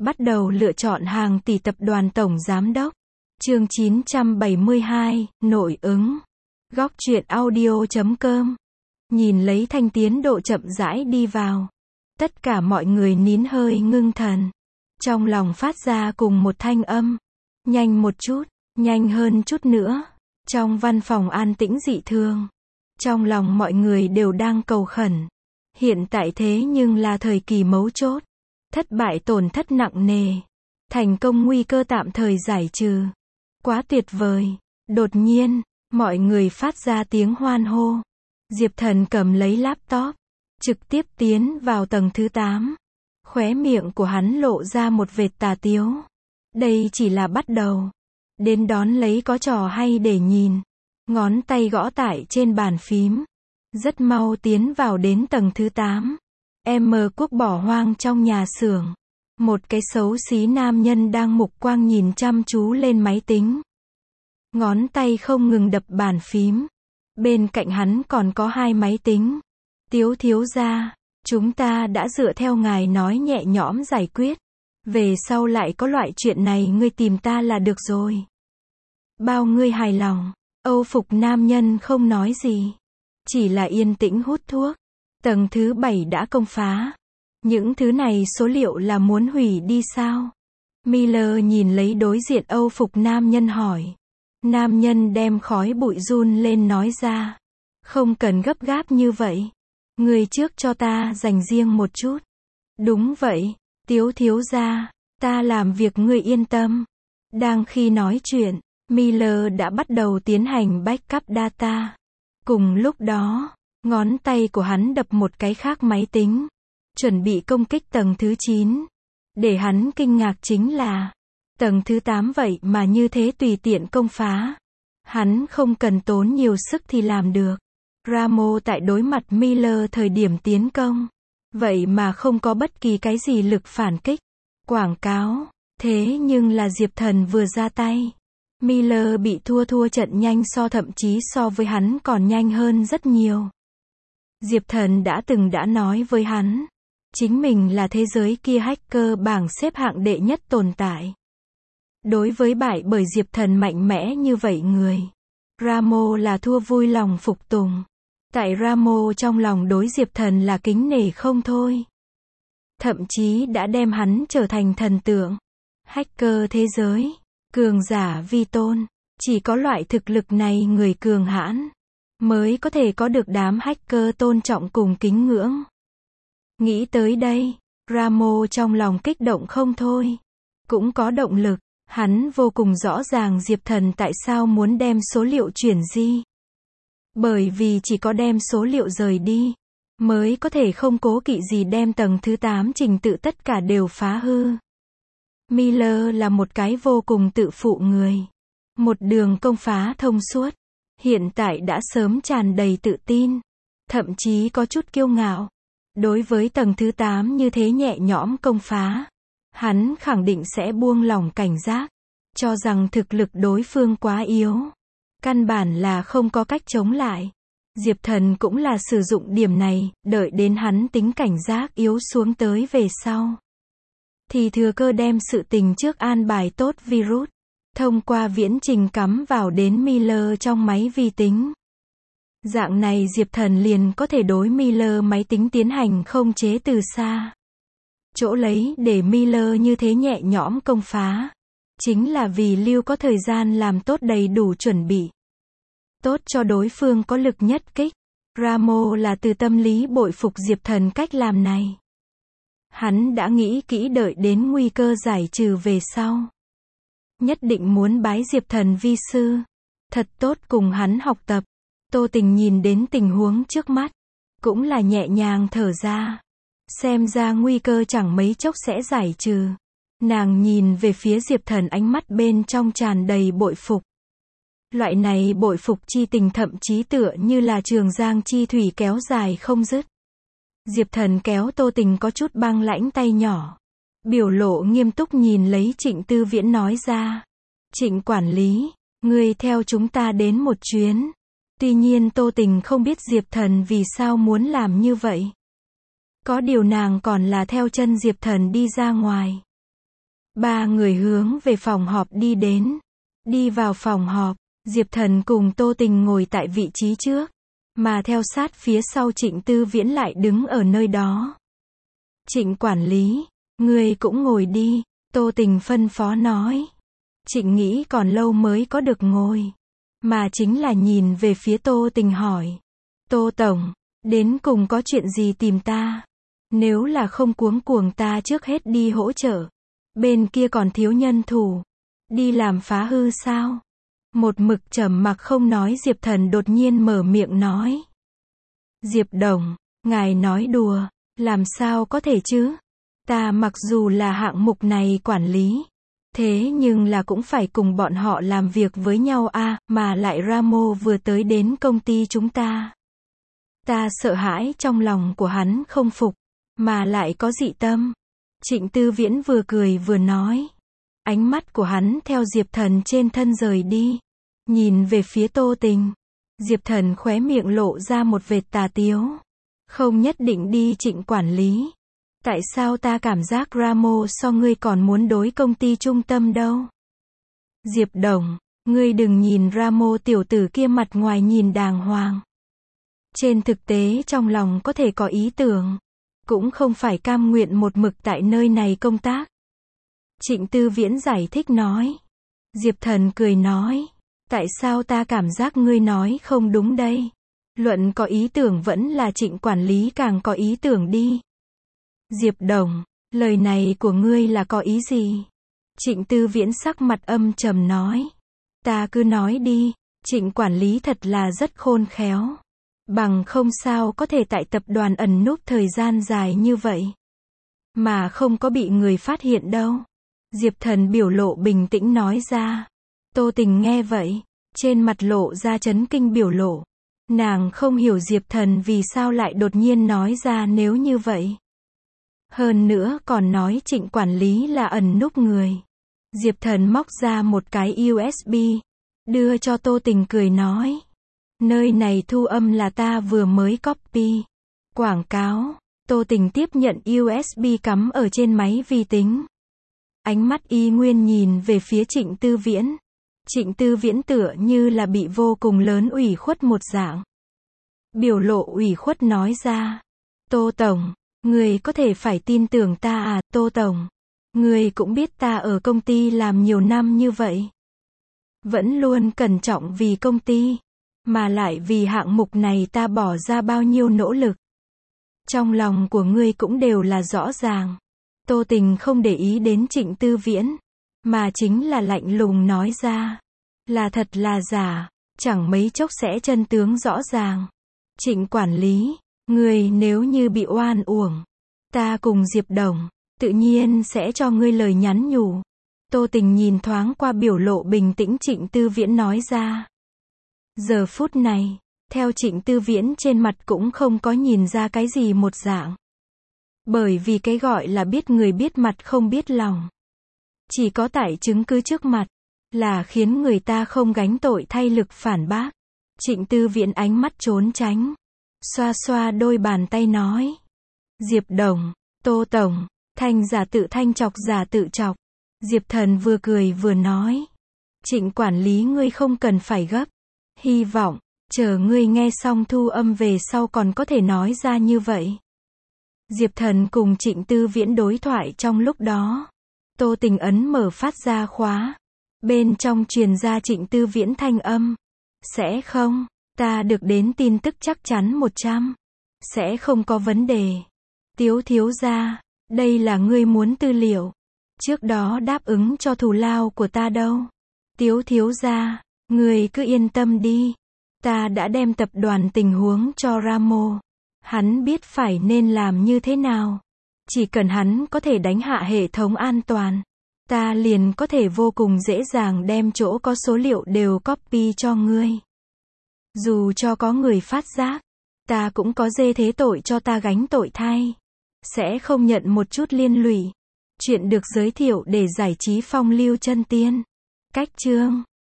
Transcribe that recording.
Bắt đầu lựa chọn hàng tỷ tập đoàn tổng giám đốc. Chương 972, nội ứng. Góc truyện audio.com. Nhìn lấy Thanh tiến độ chậm rãi đi vào. Tất cả mọi người nín hơi ngưng thần. Trong lòng phát ra cùng một thanh âm. Nhanh một chút, nhanh hơn chút nữa. Trong văn phòng an tĩnh dị thường. Trong lòng mọi người đều đang cầu khẩn. Hiện tại thế nhưng là thời kỳ mấu chốt. Thất bại tổn thất nặng nề. Thành công nguy cơ tạm thời giải trừ. Quá tuyệt vời. Đột nhiên, mọi người phát ra tiếng hoan hô. Diệp Thần cầm lấy laptop. Trực tiếp tiến vào tầng thứ 8. Khóe miệng của hắn lộ ra một vệt tà tiếu. Đây chỉ là bắt đầu. Đến đón lấy có trò hay để nhìn. Ngón tay gõ tại trên bàn phím. Rất mau tiến vào đến tầng thứ 8. Quốc bỏ hoang trong nhà xưởng. Một cái xấu xí nam nhân đang mục quang nhìn chăm chú lên máy tính. Ngón tay không ngừng đập bàn phím. Bên cạnh hắn còn có 2 máy tính. Tiếu thiếu gia, chúng ta đã dựa theo ngài nói nhẹ nhõm giải quyết. Về sau lại có loại chuyện này ngươi tìm ta là được rồi. Bao ngươi hài lòng. Âu phục nam nhân không nói gì. Chỉ là yên tĩnh hút thuốc. Tầng thứ 7 đã công phá. Những thứ này số liệu là muốn hủy đi sao? Miller nhìn lấy đối diện Âu phục nam nhân hỏi. Nam nhân đem khói bụi run lên nói ra. Không cần gấp gáp như vậy. Người trước cho ta dành riêng một chút. Đúng vậy, Tiếu thiếu gia, ta làm việc ngươi yên tâm. Đang khi nói chuyện, Miller đã bắt đầu tiến hành backup data. Cùng lúc đó, ngón tay của hắn đập một cái khác máy tính. Chuẩn bị công kích tầng thứ 9. Để hắn kinh ngạc chính là, tầng thứ 8 vậy mà như thế tùy tiện công phá. Hắn không cần tốn nhiều sức thì làm được. Ramo tại đối mặt Miller thời điểm tiến công. Vậy mà không có bất kỳ cái gì lực phản kích. Quảng cáo. Thế nhưng là Diệp Thần vừa ra tay. Miller bị thua trận nhanh thậm chí so với hắn còn nhanh hơn rất nhiều. Diệp Thần đã nói với hắn. Chính mình là thế giới kia hacker bảng xếp hạng đệ nhất tồn tại. Đối với bại bởi Diệp Thần mạnh mẽ như vậy người. Ramo là thua vui lòng phục tùng. Tại Ramo trong lòng đối Diệp Thần là kính nể không thôi. Thậm chí đã đem hắn trở thành thần tượng. Hacker thế giới. Cường giả vi tôn. Chỉ có loại thực lực này người cường hãn. Mới có thể có được đám hacker tôn trọng cùng kính ngưỡng. Nghĩ tới đây. Ramo trong lòng kích động không thôi. Cũng có động lực. Hắn vô cùng rõ ràng Diệp Thần tại sao muốn đem số liệu chuyển di. Bởi vì chỉ có đem số liệu rời đi, mới có thể không cố kỵ gì đem tầng thứ 8 trình tự tất cả đều phá hư. Miller là một cái vô cùng tự phụ người. Một đường công phá thông suốt. Hiện tại đã sớm tràn đầy tự tin. Thậm chí có chút kiêu ngạo. Đối với tầng thứ 8 như thế nhẹ nhõm công phá. Hắn khẳng định sẽ buông lỏng cảnh giác. Cho rằng thực lực đối phương quá yếu. Căn bản là không có cách chống lại. Diệp Thần cũng là sử dụng điểm này, đợi đến hắn tính cảnh giác yếu xuống tới về sau. Thì thừa cơ đem sự tình trước an bài tốt virus. Thông qua viễn trình cắm vào đến Miller trong máy vi tính. Dạng này Diệp Thần liền có thể đối Miller máy tính tiến hành không chế từ xa. Chỗ lấy để Miller như thế nhẹ nhõm công phá. Chính là vì lưu có thời gian làm tốt đầy đủ chuẩn bị. Tốt cho đối phương có lực nhất kích. Ramo là từ tâm lý bội phục Diệp Thần cách làm này. Hắn đã nghĩ kỹ đợi đến nguy cơ giải trừ về sau. Nhất định muốn bái Diệp Thần vi sư. Thật tốt cùng hắn học tập. Tô Tình nhìn đến tình huống trước mắt. Cũng là nhẹ nhàng thở ra. Xem ra nguy cơ chẳng mấy chốc sẽ giải trừ. Nàng nhìn về phía Diệp Thần ánh mắt bên trong tràn đầy bội phục. Loại này bội phục chi tình thậm chí tựa như là trường giang chi thủy kéo dài không dứt. Diệp Thần kéo Tô Tình có chút băng lãnh tay nhỏ. Biểu lộ nghiêm túc nhìn lấy Trịnh Tư Viễn nói ra. Trịnh quản lý, ngươi theo chúng ta đến một chuyến. Tuy nhiên Tô Tình không biết Diệp Thần vì sao muốn làm như vậy. Có điều nàng còn là theo chân Diệp Thần đi ra ngoài. Ba người hướng về phòng họp đi đến. Đi vào phòng họp, Diệp Thần cùng Tô Tình ngồi tại vị trí trước, mà theo sát phía sau Trịnh Tư Viễn lại đứng ở nơi đó. Trịnh quản lý, ngươi cũng ngồi đi, Tô Tình phân phó nói. Trịnh nghĩ còn lâu mới có được ngồi, mà chính là nhìn về phía Tô Tình hỏi. Tô Tổng, đến cùng có chuyện gì tìm ta? Nếu là không cuống cuồng ta trước hết đi hỗ trợ. Bên kia còn thiếu nhân thủ. Đi làm phá hư sao? Một mực trầm mặc không nói Diệp Thần đột nhiên mở miệng nói. Diệp Đồng, ngài nói đùa, làm sao có thể chứ? Ta mặc dù là hạng mục này quản lý, thế nhưng là cũng phải cùng bọn họ làm việc với nhau a, mà lại Ramo vừa tới đến công ty chúng ta. Ta sợ hãi trong lòng của hắn không phục, mà lại có dị tâm. Trịnh Tư Viễn vừa cười vừa nói. Ánh mắt của hắn theo Diệp Thần trên thân rời đi, nhìn về phía Tô Tình. Diệp Thần khóe miệng lộ ra một vệt tà tiếu. Không nhất định đi Trịnh quản lý. Tại sao ta cảm giác Ramo so ngươi còn muốn đối công ty trung tâm đâu? Diệp Đồng, ngươi đừng nhìn Ramo tiểu tử kia mặt ngoài nhìn đàng hoàng. Trên thực tế trong lòng có thể có ý tưởng, cũng không phải cam nguyện một mực tại nơi này công tác. Trịnh Tư Viễn giải thích nói. Diệp Thần cười nói. Tại sao ta cảm giác ngươi nói không đúng đây? Luận có ý tưởng vẫn là Trịnh quản lý càng có ý tưởng đi. Diệp Đồng, lời này của ngươi là có ý gì? Trịnh Tư Viễn sắc mặt âm trầm nói. Ta cứ nói đi, Trịnh quản lý thật là rất khôn khéo. Bằng không sao có thể tại tập đoàn ẩn núp thời gian dài như vậy, mà không có bị người phát hiện đâu. Diệp Thần biểu lộ bình tĩnh nói ra. Tô Tình nghe vậy, trên mặt lộ ra chấn kinh biểu lộ. Nàng không hiểu Diệp Thần vì sao lại đột nhiên nói ra nếu như vậy. Hơn nữa còn nói Trịnh quản lý là ẩn núp người. Diệp Thần móc ra một cái USB, đưa cho Tô Tình cười nói. Nơi này thu âm là ta vừa mới copy. Quảng cáo. Tô Tình tiếp nhận USB cắm ở trên máy vi tính. Ánh mắt y nguyên nhìn về phía Trịnh Tư Viễn. Trịnh Tư Viễn tựa như là bị vô cùng lớn ủy khuất một dạng. Biểu lộ ủy khuất nói ra. Tô Tổng, người có thể phải tin tưởng ta à? Tô Tổng, người cũng biết ta ở công ty làm nhiều năm như vậy. Vẫn luôn cẩn trọng vì công ty. Mà lại vì hạng mục này ta bỏ ra bao nhiêu nỗ lực. Trong lòng của ngươi cũng đều là rõ ràng. Tô Tình không để ý đến Trịnh Tư Viễn, mà chính là lạnh lùng nói ra. Là thật là giả, chẳng mấy chốc sẽ chân tướng rõ ràng. Trịnh quản lý, ngươi nếu như bị oan uổng, ta cùng Diệp Đồng, tự nhiên sẽ cho ngươi lời nhắn nhủ. Tô Tình nhìn thoáng qua biểu lộ bình tĩnh Trịnh Tư Viễn nói ra. Giờ phút này, theo Trịnh Tư Viễn trên mặt cũng không có nhìn ra cái gì một dạng. Bởi vì cái gọi là biết người biết mặt không biết lòng. Chỉ có tại chứng cứ trước mặt, là khiến người ta không gánh tội thay lực phản bác. Trịnh Tư Viễn ánh mắt trốn tránh. Xoa xoa đôi bàn tay nói. Diệp Đồng, Tô Tổng, thanh giả tự thanh chọc giả tự chọc. Diệp Thần vừa cười vừa nói. Trịnh quản lý ngươi không cần phải gấp. Hy vọng, chờ ngươi nghe xong thu âm về sau còn có thể nói ra như vậy. Diệp Thần cùng Trịnh Tư Viễn đối thoại trong lúc đó. Tô Tình ấn mở phát ra khóa. Bên trong truyền ra Trịnh Tư Viễn thanh âm. Sẽ không, ta được đến tin tức chắc chắn 100. Sẽ không có vấn đề. Tiếu thiếu gia, đây là ngươi muốn tư liệu. Trước đó đáp ứng cho thù lao của ta đâu. Tiếu thiếu gia, ngươi cứ yên tâm đi. Ta đã đem tập đoàn tình huống cho Ramo. Hắn biết phải nên làm như thế nào. Chỉ cần hắn có thể đánh hạ hệ thống an toàn, ta liền có thể vô cùng dễ dàng đem chỗ có số liệu đều copy cho ngươi. Dù cho có người phát giác, ta cũng có dê thế tội cho ta gánh tội thay. Sẽ không nhận một chút liên lụy. Chuyện được giới thiệu để giải trí phong lưu chân tiên. Cách chương